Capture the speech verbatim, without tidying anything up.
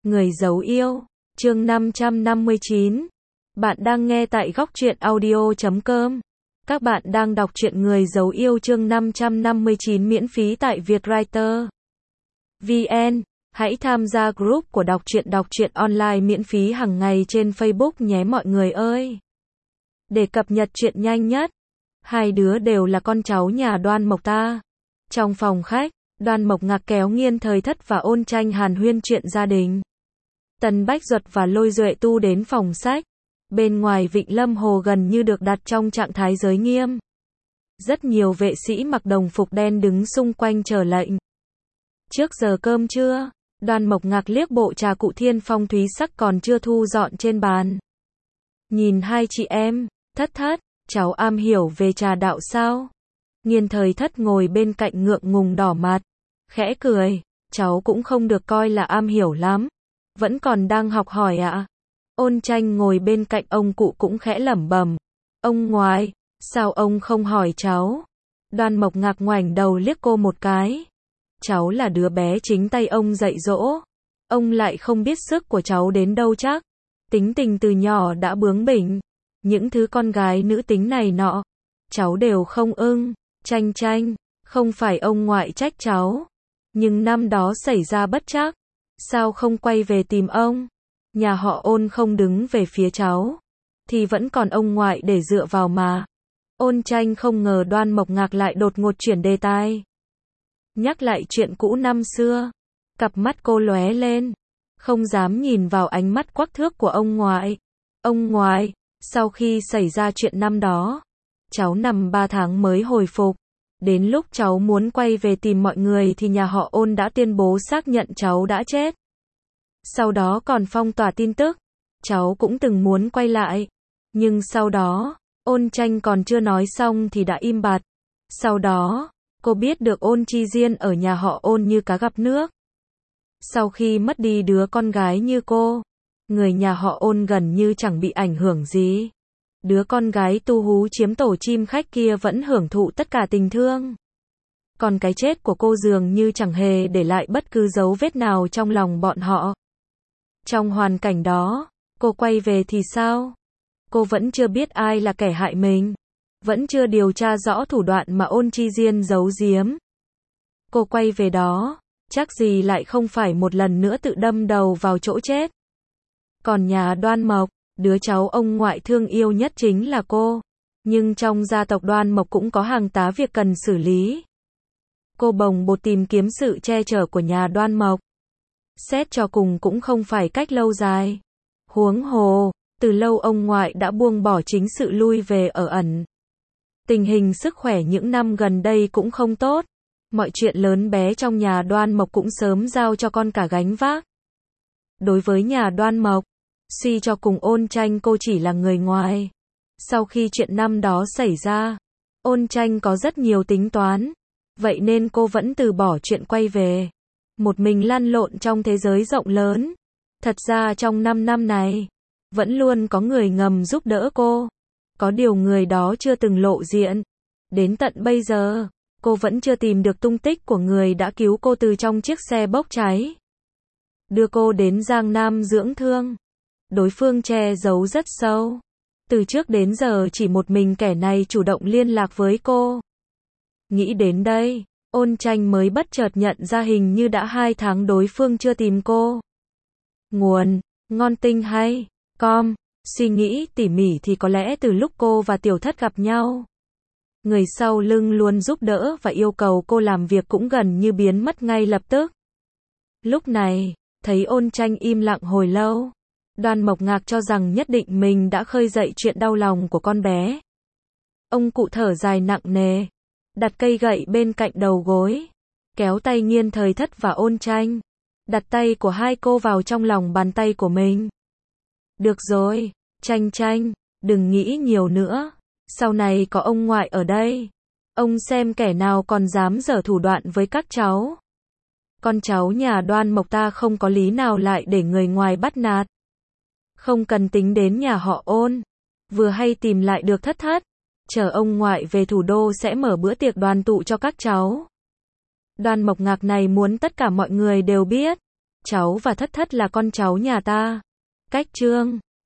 Người giấu yêu, chương năm trăm năm mươi chín. Bạn đang nghe tại góc truyện audio chấm com. Các bạn đang đọc truyện Người giấu yêu chương năm trăm năm mươi chín miễn phí tại Vietwriter chấm vn. Hãy tham gia group của đọc truyện đọc truyện online miễn phí hàng ngày trên Facebook nhé mọi người ơi. Để cập nhật truyện nhanh nhất, hai đứa đều là con cháu nhà Đoan Mộc ta. Trong phòng khách, Đoan Mộc Ngạc kéo Nghiên Thời Thất và Ôn Tranh hàn huyên chuyện gia đình. Tần Bách Duật và Lôi Duệ Tu đến phòng sách. Bên ngoài Vịnh Lâm Hồ gần như được đặt trong trạng thái giới nghiêm. Rất nhiều vệ sĩ mặc đồng phục đen đứng xung quanh chờ lệnh. Trước giờ cơm trưa, Đoan Mộc Ngạc liếc bộ trà cụ Thiên Phong Thúy Sắc còn chưa thu dọn trên bàn. Nhìn hai chị em, Thất Thất, cháu am hiểu về trà đạo sao? Nghiên Thời Thất ngồi bên cạnh ngượng ngùng đỏ mặt, khẽ cười, cháu cũng không được coi là am hiểu lắm, vẫn còn đang học hỏi ạ. À? Ôn Tranh ngồi bên cạnh ông cụ cũng khẽ lẩm bẩm, ông ngoại, sao ông không hỏi cháu? Đoan Mộc Ngạc ngoảnh đầu liếc cô một cái. Cháu là đứa bé chính tay ông dạy dỗ, ông lại không biết sức của cháu đến đâu chắc. Tính tình từ nhỏ đã bướng bỉnh, những thứ con gái nữ tính này nọ, cháu đều không ưng. Tranh Tranh, không phải ông ngoại trách cháu, nhưng năm đó xảy ra bất trắc, sao không quay về tìm ông? Nhà họ Ôn không đứng về phía cháu, thì vẫn còn ông ngoại để dựa vào mà. Ôn Tranh không ngờ Đoan Mộc Ngạc lại đột ngột chuyển đề tài. Nhắc lại chuyện cũ năm xưa, cặp mắt cô lóe lên, không dám nhìn vào ánh mắt quắc thước của ông ngoại. Ông ngoại, sau khi xảy ra chuyện năm đó, cháu nằm ba tháng mới hồi phục. Đến lúc cháu muốn quay về tìm mọi người thì nhà họ Ôn đã tuyên bố xác nhận cháu đã chết. Sau đó còn phong tỏa tin tức. Cháu cũng từng muốn quay lại. Nhưng sau đó, Ôn Tranh còn chưa nói xong thì đã im bặt. Sau đó, cô biết được Ôn Chi Diên ở nhà họ Ôn như cá gặp nước. Sau khi mất đi đứa con gái như cô, người nhà họ Ôn gần như chẳng bị ảnh hưởng gì. Đứa con gái tu hú chiếm tổ chim khách kia vẫn hưởng thụ tất cả tình thương. Còn cái chết của cô dường như chẳng hề để lại bất cứ dấu vết nào trong lòng bọn họ. Trong hoàn cảnh đó, cô quay về thì sao? Cô vẫn chưa biết ai là kẻ hại mình. Vẫn chưa điều tra rõ thủ đoạn mà Ôn Chi Diên giấu giếm. Cô quay về đó, chắc gì lại không phải một lần nữa tự đâm đầu vào chỗ chết. Còn nhà Đoan Mộc, đứa cháu ông ngoại thương yêu nhất chính là cô. Nhưng trong gia tộc Đoan Mộc cũng có hàng tá việc cần xử lý. Cô bồng bột tìm kiếm sự che chở của nhà Đoan Mộc. Xét cho cùng cũng không phải cách lâu dài. Huống hồ, từ lâu ông ngoại đã buông bỏ chính sự lui về ở ẩn. Tình hình sức khỏe những năm gần đây cũng không tốt. Mọi chuyện lớn bé trong nhà Đoan Mộc cũng sớm giao cho con cả gánh vác. Đối với nhà Đoan Mộc, suy cho cùng Ôn Tranh cô chỉ là người ngoài. Sau khi chuyện năm đó xảy ra, Ôn Tranh có rất nhiều tính toán. Vậy nên cô vẫn từ bỏ chuyện quay về. Một mình lăn lộn trong thế giới rộng lớn. Thật ra trong năm năm này, vẫn luôn có người ngầm giúp đỡ cô. Có điều người đó chưa từng lộ diện. Đến tận bây giờ, cô vẫn chưa tìm được tung tích của người đã cứu cô từ trong chiếc xe bốc cháy. Đưa cô đến Giang Nam dưỡng thương. Đối phương che giấu rất sâu. Từ trước đến giờ chỉ một mình kẻ này chủ động liên lạc với cô. Nghĩ đến đây, Ôn Tranh mới bất chợt nhận ra hình như đã hai tháng đối phương chưa tìm cô. Nguồn, ngon tinh hay, com, suy nghĩ tỉ mỉ thì có lẽ từ lúc cô và Tiểu Thất gặp nhau, người sau lưng luôn giúp đỡ và yêu cầu cô làm việc cũng gần như biến mất ngay lập tức. Lúc này, thấy Ôn Tranh im lặng hồi lâu, Đoan Mộc Ngạc cho rằng nhất định mình đã khơi dậy chuyện đau lòng của con bé. Ông cụ thở dài nặng nề, đặt cây gậy bên cạnh đầu gối, kéo tay Nghiên Thời Thất và Ôn Tranh, đặt tay của hai cô vào trong lòng bàn tay của mình. Được rồi, Tranh Tranh, đừng nghĩ nhiều nữa, sau này có ông ngoại ở đây, ông xem kẻ nào còn dám giở thủ đoạn với các cháu. Con cháu nhà Đoan Mộc ta không có lý nào lại để người ngoài bắt nạt. Không cần tính đến nhà họ Ôn, vừa hay tìm lại được Thất Thất, chờ ông ngoại về thủ đô sẽ mở bữa tiệc đoàn tụ cho các cháu. Đoan Mộc Ngạc này muốn tất cả mọi người đều biết, cháu và thất thất là con cháu nhà ta. Cách chương